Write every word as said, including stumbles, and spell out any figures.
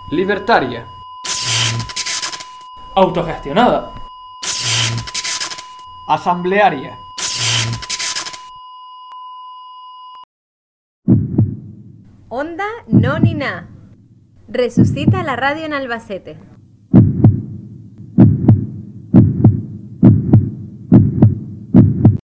Libertaria. Autogestionada. Asamblearia. Onda no ni na. Resucita la radio en Albacete.